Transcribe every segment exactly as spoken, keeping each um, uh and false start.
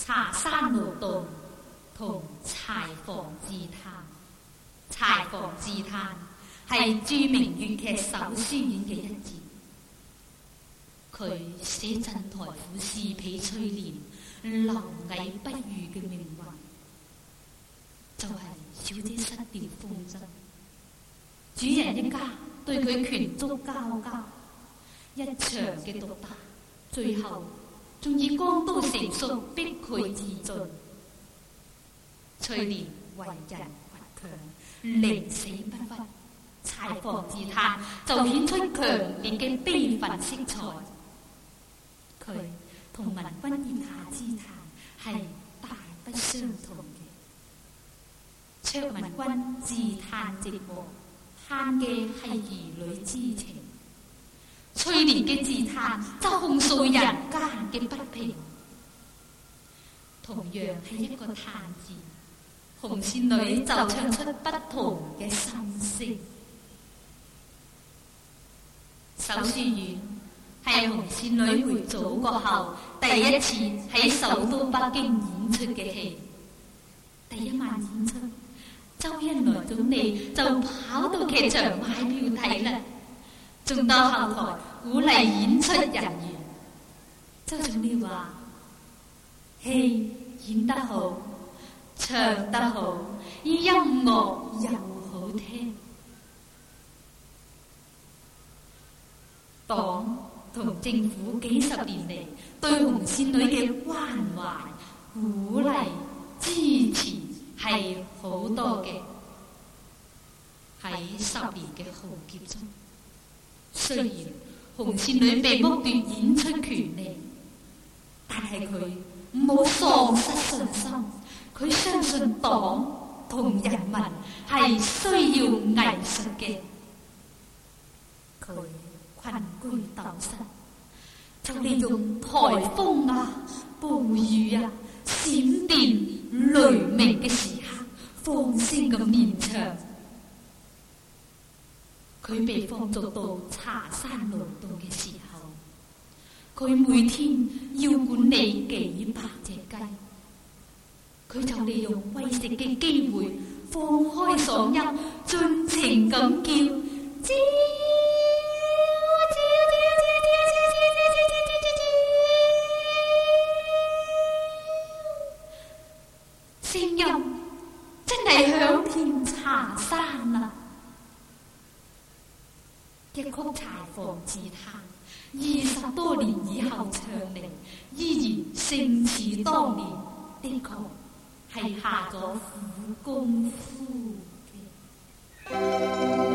茶山勞動同柴房自嘆。柴房自嘆係著名粵劇首書院嘅一節，佢寫鎮台府侍婢翠蓮流蟻不遇嘅命運，就係、是、小姐失掉風箏，主人一家對佢拳足交加，一場嘅毒打，最後仲以光刀成掃逼佢自盡。翠蓮為人倔強，寧死不屈。柴房自嘆就顯出強烈嘅悲憤色彩。佢同文君腋下之嘆係大不相同嘅。卓文君自嘆寂寞，嘆嘅係兒女之情；翠蓮嘅自嘆則控訴人間嘅不平。同樣係一個嘆字，紅線女就唱出不同嘅心聲。首書院係紅線女回祖國後第一次喺首都北京演出嘅戲。第一晚演出，周恩來總理就跑到劇場買票睇啦，仲到後台鼓勵演出人員。周總理話：戲演得好，唱得好，音樂又好聽。黨同政府幾十年嚟對紅線女嘅關懷、鼓勵、支持係好多嘅。喺十年嘅浩劫中，雖然紅線女被剝奪演出權利，但係佢冇喪失信心，佢相信黨同人民係需要藝術嘅。佢困居斗室，就利用颱風啊、暴雨啊、閃電、雷鳴嘅時刻，放聲咁練唱。佢被放逐到茶山勞動嘅時候，佢每天要管理幾百隻雞，佢就利用餵食嘅機會，放開嗓音，盡情咁叫，吱聲音真係響遍茶山啊！一曲柴房自嘆，二十多年以後唱嚟，依然勝似當年，的確係下咗苦功夫嘅。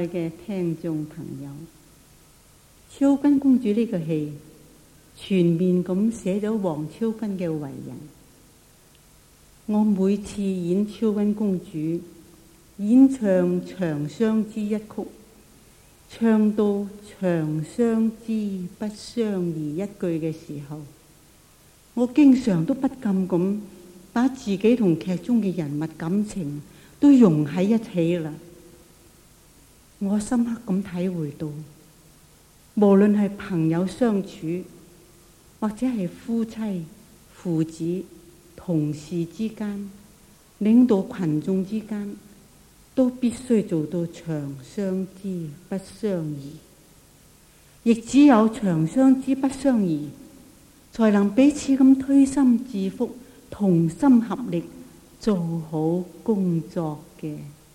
嘅聽眾朋友，昭君公主呢個戲全面咁寫咗王昭君嘅為人。我每次演昭君公主，演唱《長相知》一曲，唱到長相知不相宜一句嘅時候，我經常都不禁咁把自己同劇中嘅人物感情都融喺一起啦。我深刻咁體會到，無論係朋友相處，或者係夫妻、父子、同事之間、領導群眾之間，都必須做到長相知不相宜。亦只有長相知不相宜，才能彼此咁推心置腹，同心合力做好工作嘅。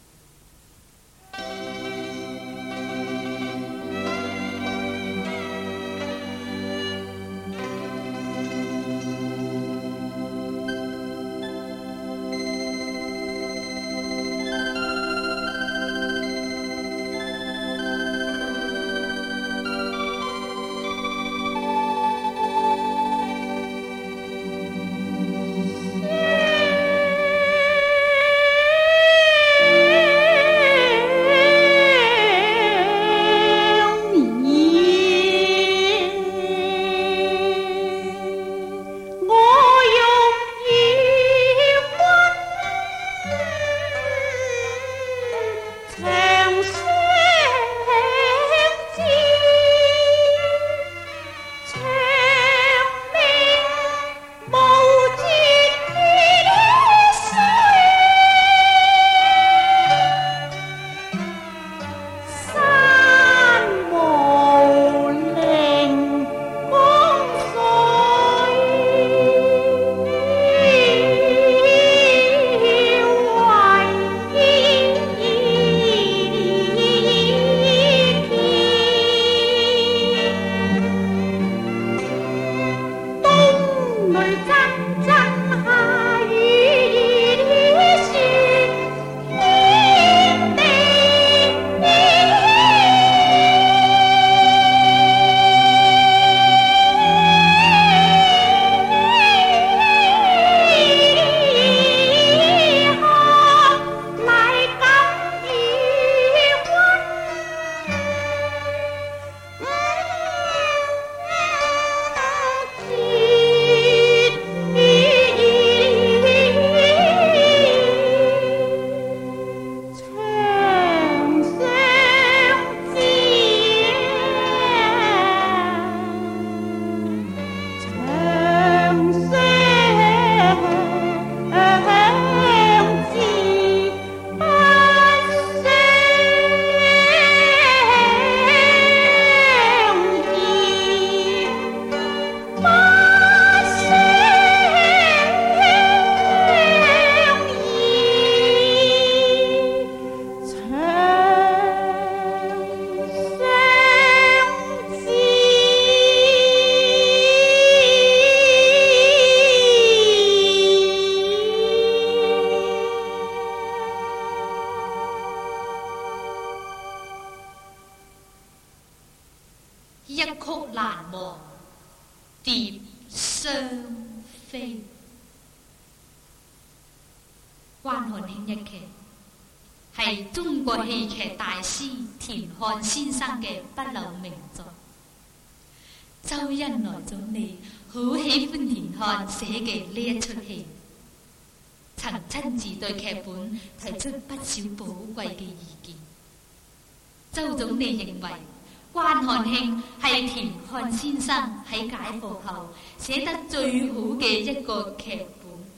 關漢卿一劇係中國戲劇大師田漢先生嘅不朽名作。周恩來總理好喜歡田漢寫嘅呢一出戲，曾親自對劇本提出不少寶貴嘅意見。周總理認為關漢卿係田漢先生喺解放後寫得最好嘅一個劇本。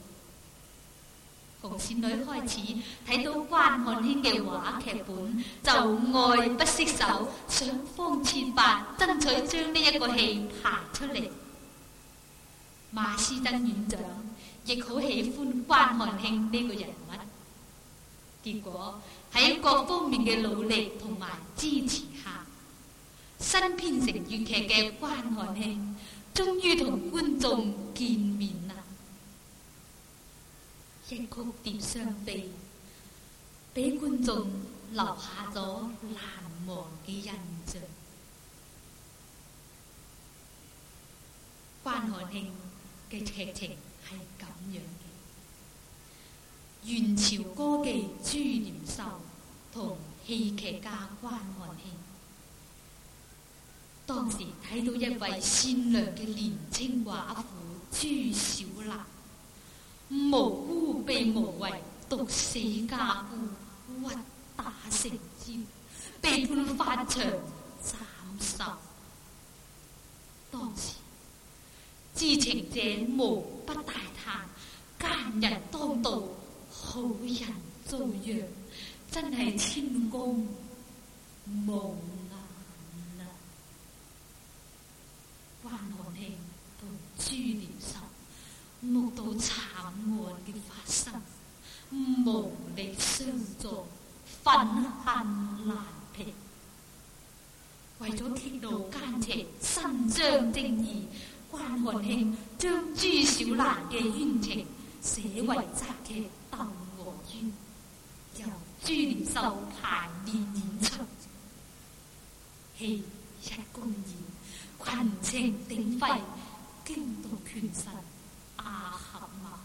紅線女開始睇到關漢卿嘅話劇本，就愛不釋手，想方設法爭取將呢一個戲排出嚟。馬師曾院長亦好喜歡關漢卿呢個人物，結果喺各方面嘅努力同埋支持下，新編成粵劇嘅關漢卿終於同觀眾見面啦。一曲蝶雙飛，俾觀眾留下咗難忘嘅印象。關漢卿嘅劇情係咁樣嘅：元朝歌妓朱廉秀同戲劇家關漢卿，當時睇到一位善良嘅年青寡婦朱小蘭，無辜被無為毒死家夫，屈打成招，被判法場斬首。當時知情者無不大嘆，奸人當道，好人遭殃，真係天公無眼啊！關漢卿同朱廉秀目睹慘案嘅發生，無力相助，憤恨難平。為咗揭露奸情，伸張正義，關漢卿將朱小蘭嘅冤情寫為雜劇《竇娥冤》，由朱廉秀排練演出。戲一公演，群情鼎沸，驚動權臣阿合馬。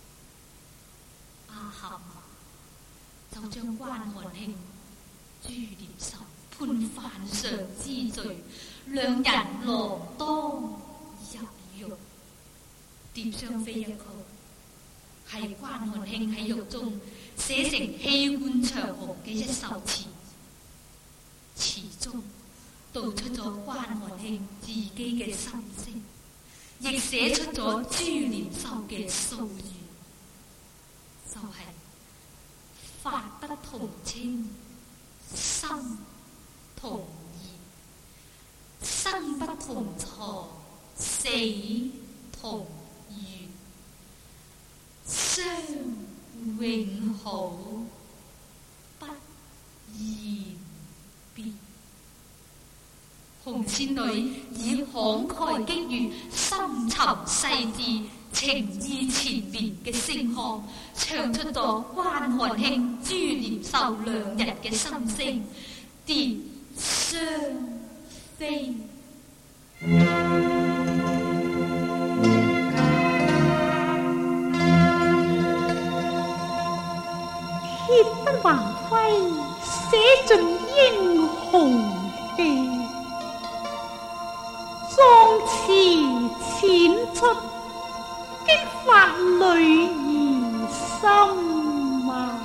阿合馬就將關漢卿、朱廉秀判犯上之罪，兩人鋃鐺入獄。蝶雙飛一曲係關漢卿喺獄中寫成戲冠長虹嘅一首詞，詞中道出咗關漢卿自己嘅心聲，亦寫出咗朱廉秀嘅夙願，就係、是、法不同清，心同義；生不同藏，死同源。相永好，不言別。紅線女以慷慨激越、深沉細緻、情意纏綿嘅聲腔，唱出咗關漢卿、朱廉秀兩人嘅心聲，蝶雙飛。 鐵不橫揮，寫盡英雄氣，壯詞淺出，激發女兒心啊！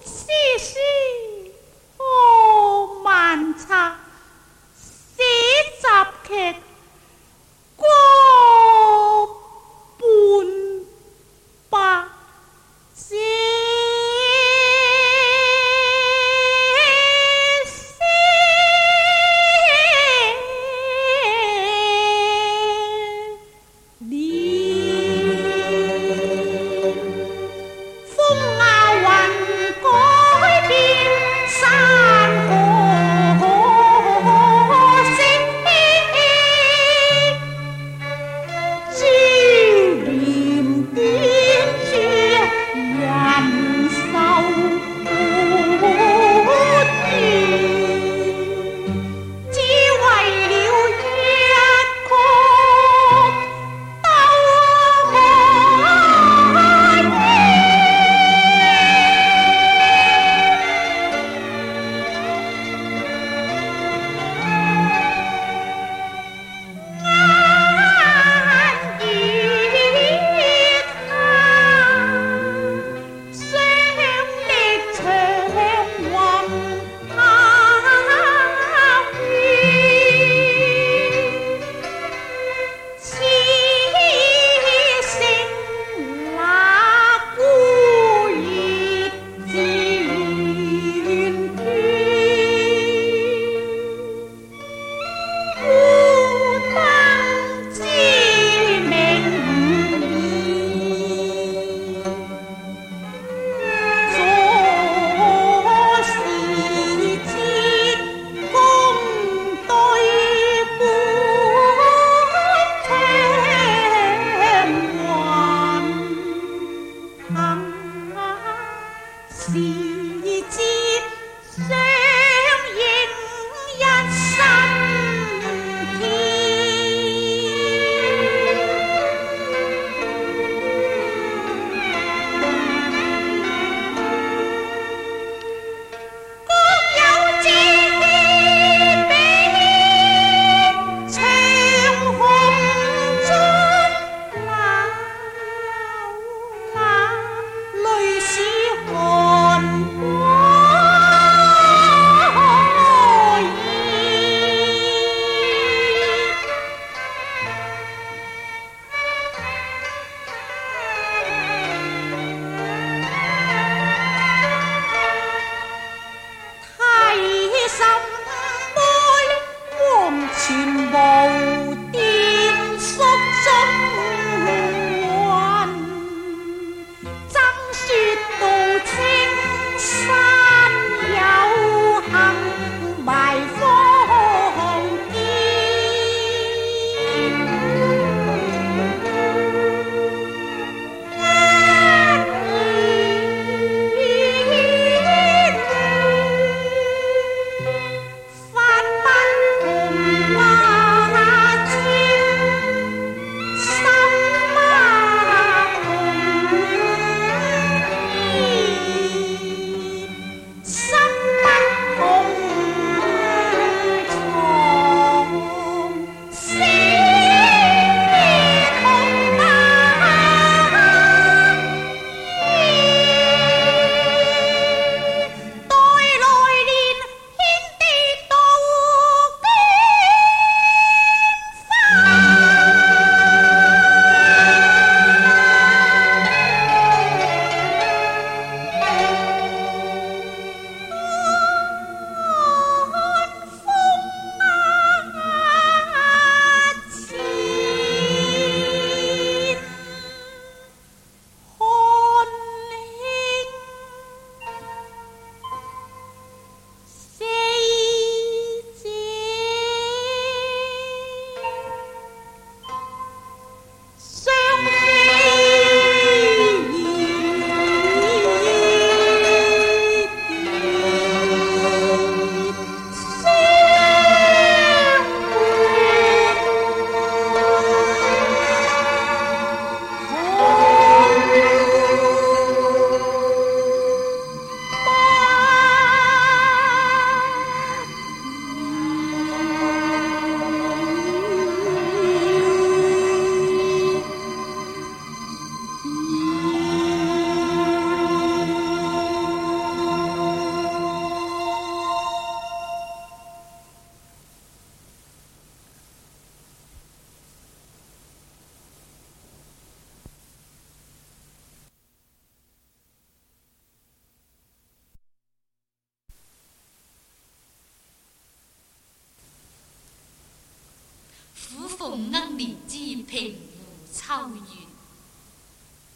细细破漫册，写杂剧过半百些。风啊，云歌。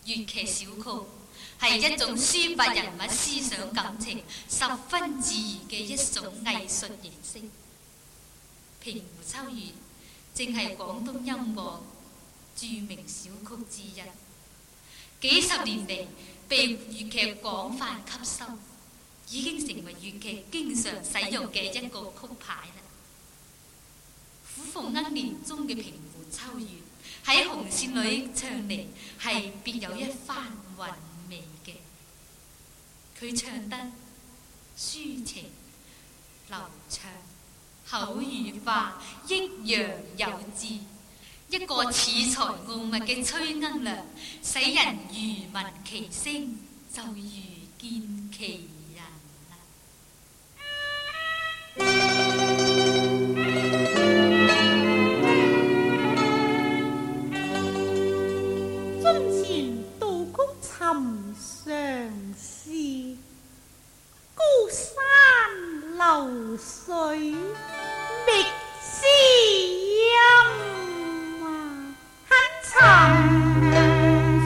粵劇小曲係一種抒發人物思想感情十分自然嘅一種藝術形式。平湖秋月正係廣東音樂著名小曲之一，幾十年嚟被粵劇廣泛吸收，已經成為粵劇經常使用嘅一個曲牌啦。虎鳳鶯年中嘅平湖秋月喺紅線女唱嚟係別有一番韻味嘅，佢唱得抒情流暢，口語化，抑揚有致，一個恃才傲物嘅崔鶯娘，使人如聞其聲就如見其人啦。 樽前稻曲尋常事，高山流水覓知音啊，很尋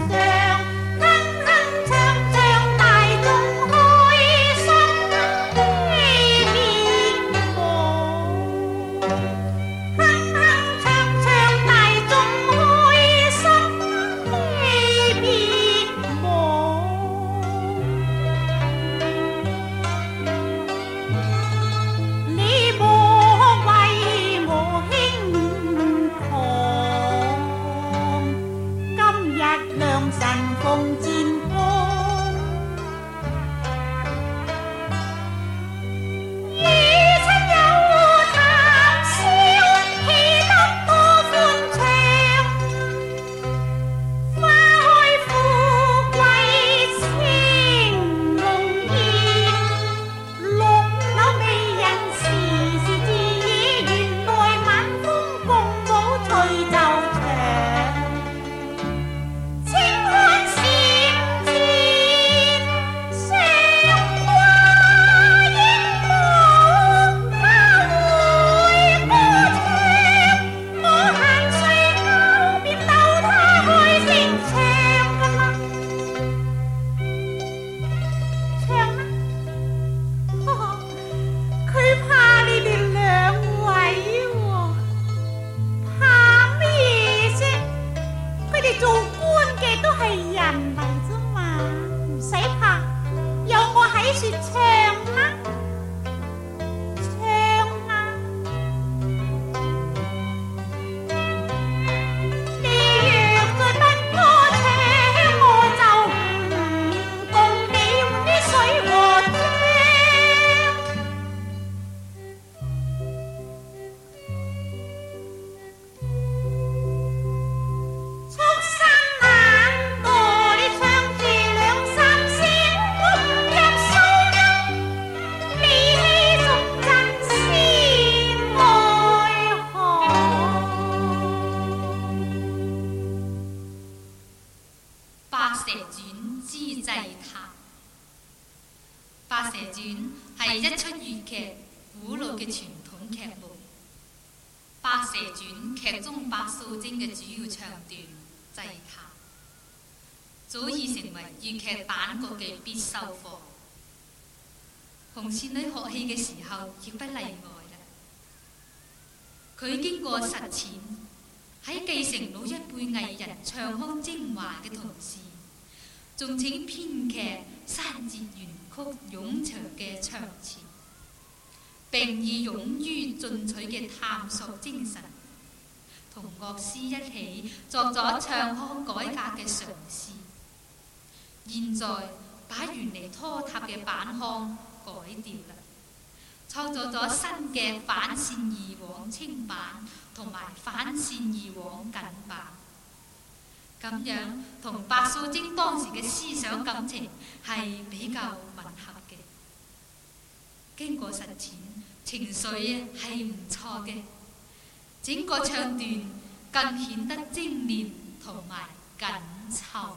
紅線女學戲嘅時候亦不例外啦。佢經過實踐，喺繼承老一輩藝人唱腔精華嘅同時，仲請編劇刪節原曲冗長嘅唱詞，並以勇於進取嘅探索精神，同樂師一起作咗唱腔改革嘅嘗試。現在把原嚟拖沓嘅板腔改掉啦，創作咗新嘅反線二黃清版同埋反線二黃緊版，咁樣同白素貞當時嘅思想感情係比較吻合嘅。經過實踐，情緒係唔錯嘅，整個唱段更顯得精煉同埋緊湊。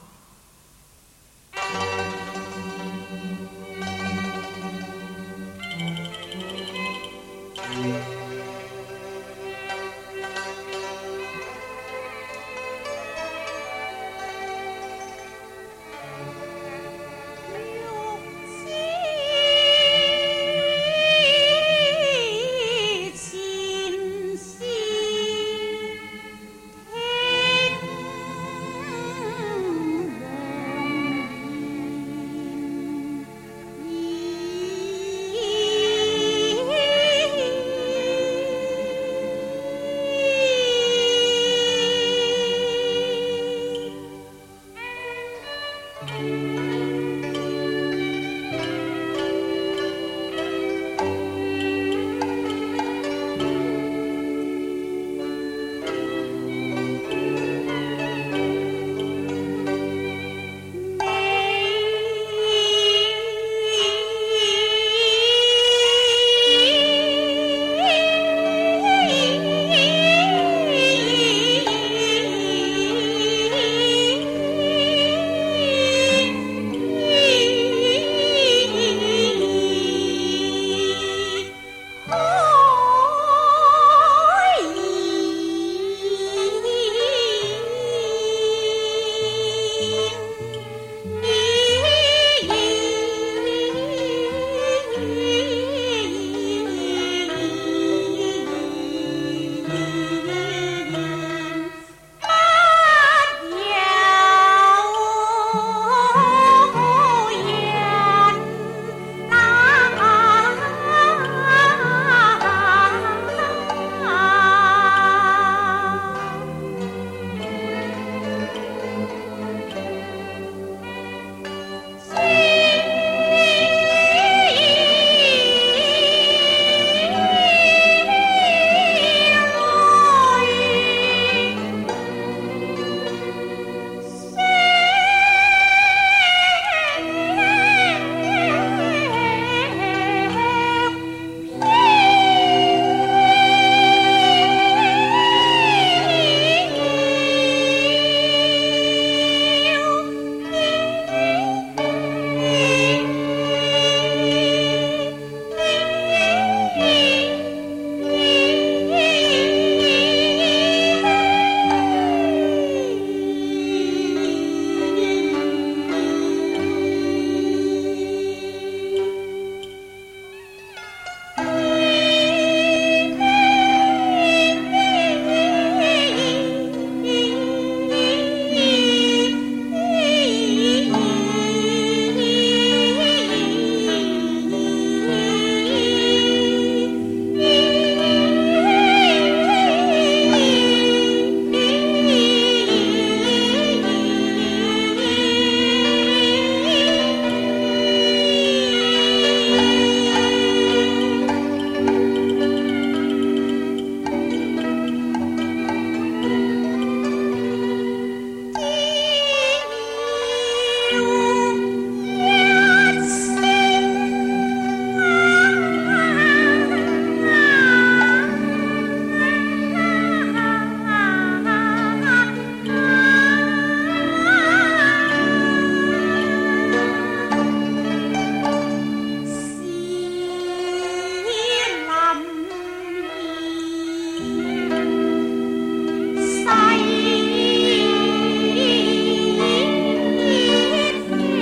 西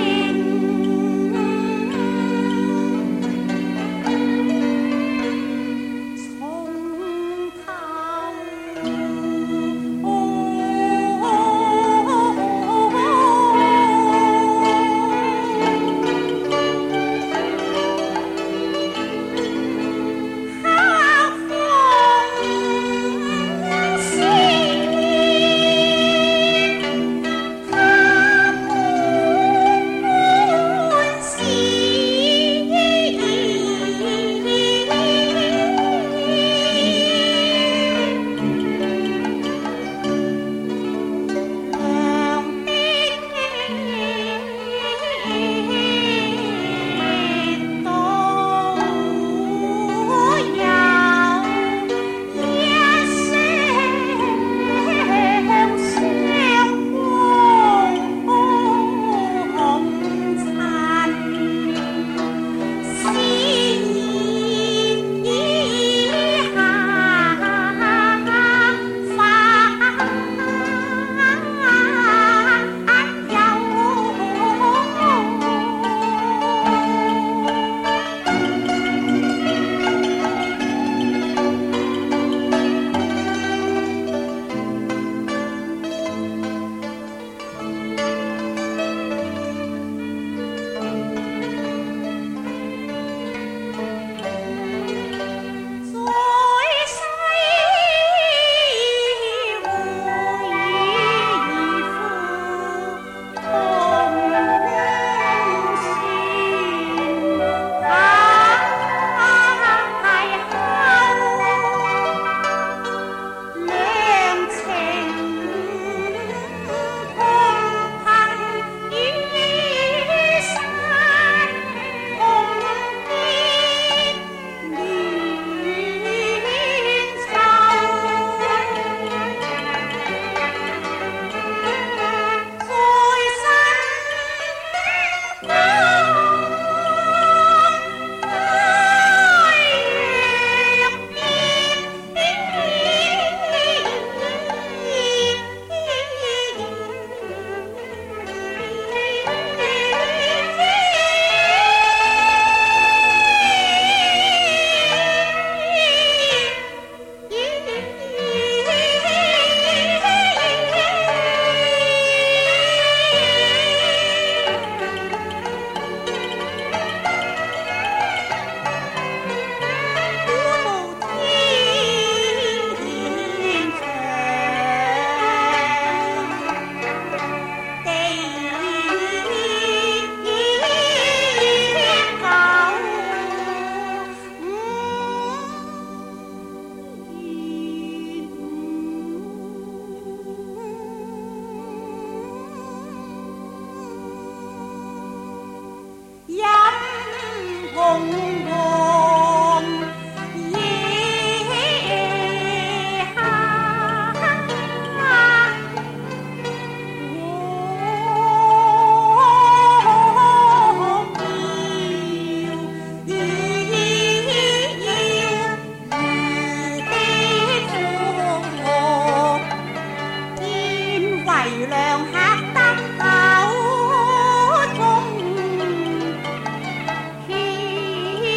天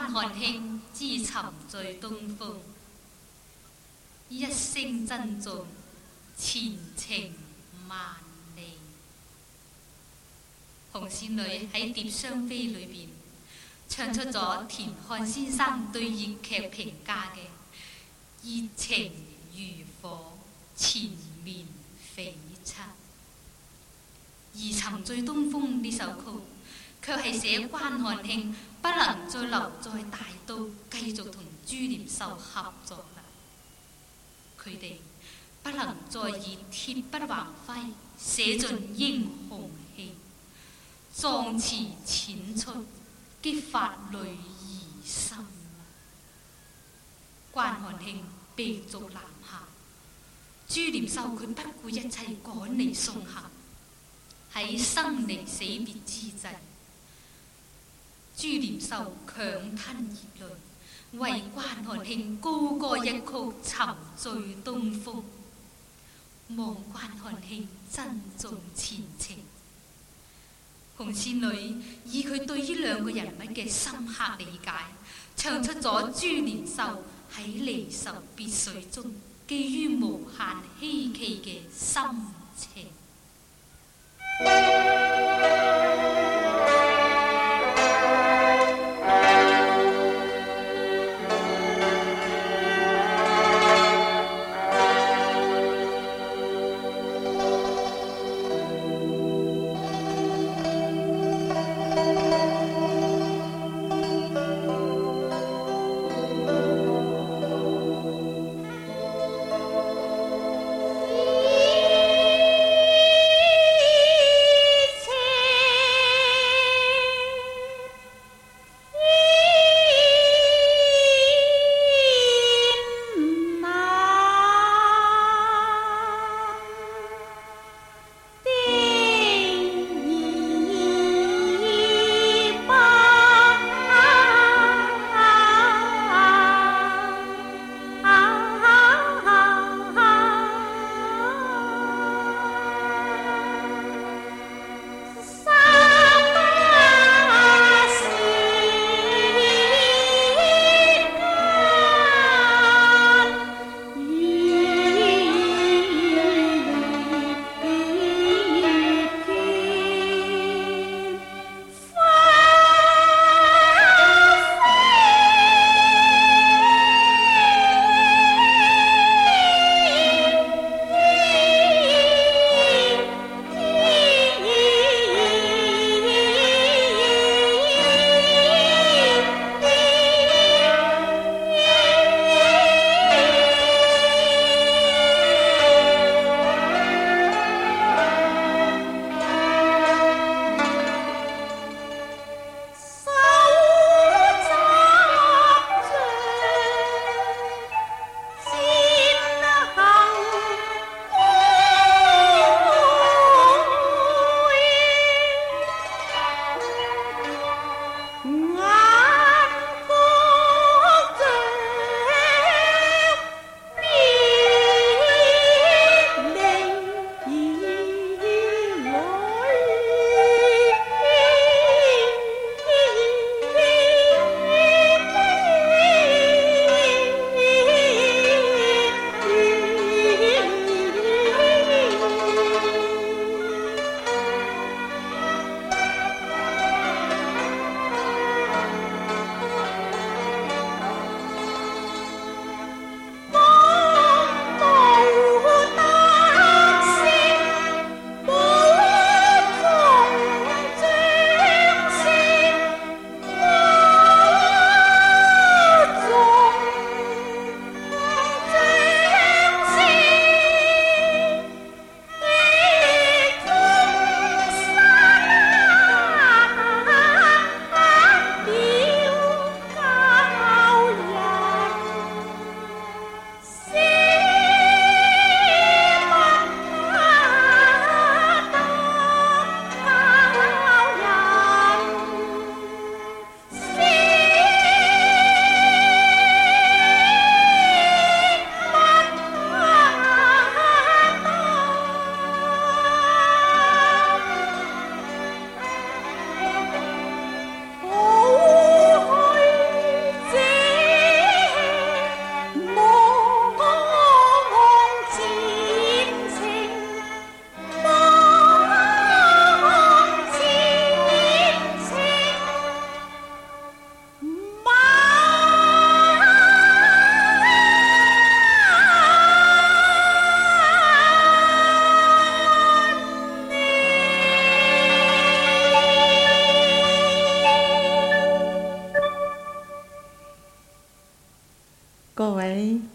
關漢卿之沉醉東風，一聲珍重，前程萬里。紅線女喺《蝶雙飛》裏邊唱出咗田漢先生對粵劇評價嘅熱情如火，纏綿悱惻。而《沉醉東風》呢首曲卻係寫關漢卿不能再留在大都繼續同朱廉秀合作啦。佢哋不能再以鐵筆橫揮寫盡英雄氣，壯詞淺出，激發女兒心。關漢卿被逐南下，朱廉秀佢不顧一切趕嚟送行。喺生離死別之際，朱廉秀強吞熱淚，為關漢卿高歌一曲《沉醉東風》，望關漢卿珍重前程。紅線女以佢對呢兩個人物嘅深刻理解，唱出咗朱廉秀喺離愁別緒中寄予無限希冀嘅心情。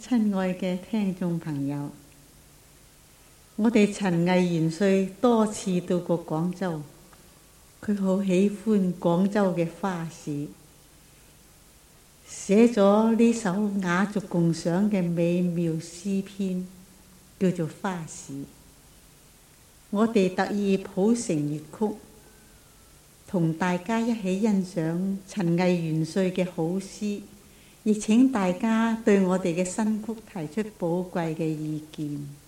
親愛嘅聽眾朋友，我哋陳毅元帥多次到過廣州，佢好喜歡廣州嘅花市，寫咗呢首雅俗共賞嘅美妙詩篇，叫做《花市》。我哋特意譜成粵曲，同大家一起欣賞陳毅元帥嘅好詩，亦請大家對我哋嘅新曲提出寶貴嘅意見。